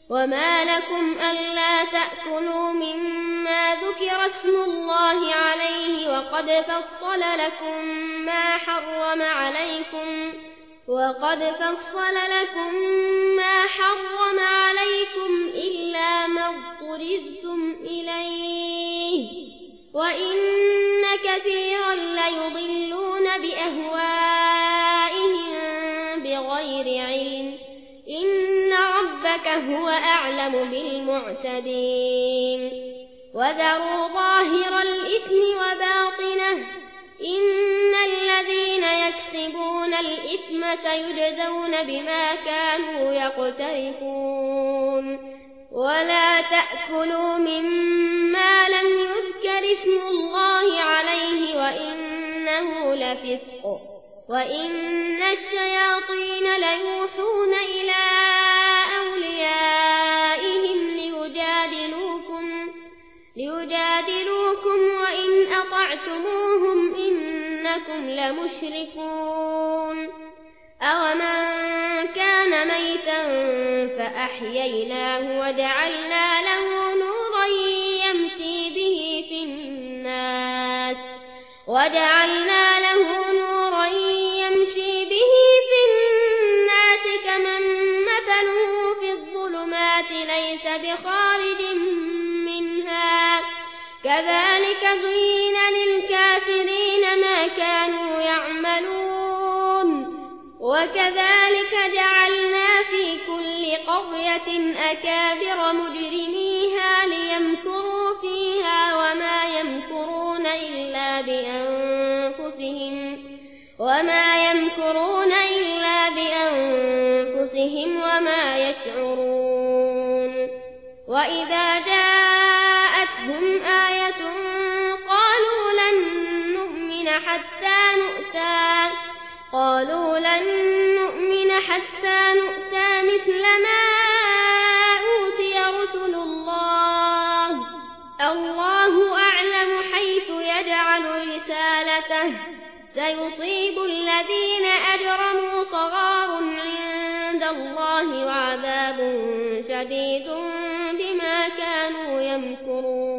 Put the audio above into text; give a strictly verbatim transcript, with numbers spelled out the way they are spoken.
وما لكم ألا تأكلوا مما ذكر اسم الله عليه وقد فصل لكم ما حرم عليكم وقد فصل لكم ما حرم عليكم إلا ما اضطررتم إليه وإن كثيرا ليضلون بأهوائهم بغير علم إن ربك هو أعلم بالمعتدين وذروا ظاهر الإثم وباطنه إن الذين يكسبون الإثم سيجزون بما كانوا يقترفون ولا تأكلوا مما لم يذكر اسم الله عليه وإنه لفسق وإن الشياطين ليوحون إلى أوليائهم ليجادلوكم ليجادلوكم وإن أطعتموهم إنكم لمشركون أومن كان ميتا فأحييناه وجعلنا له نورا يمشي به في الناس وجعلنا له نورا يمشي به في الناس كمن مثله في الظلمات ليس بخارج منها كذلك زين للكافرين ما كانوا يعملون وكذلك جعلنا في كل قرية أكابر مجرميها ليمكروا فيها وما يمكرون إلا بأنفسهم وما يمكرون إلا بأنفسهم وما يشعرون وإذا جاءتهم آية قالوا لن نؤمن حتى نؤتى قالوا لن نؤمن حتى نؤتى مثل ما أوتي رسل الله الله أعلم حيث يجعل رسالته سيصيب الذين أجرموا صغار عند الله وعذاب شديد بما كانوا يمكرون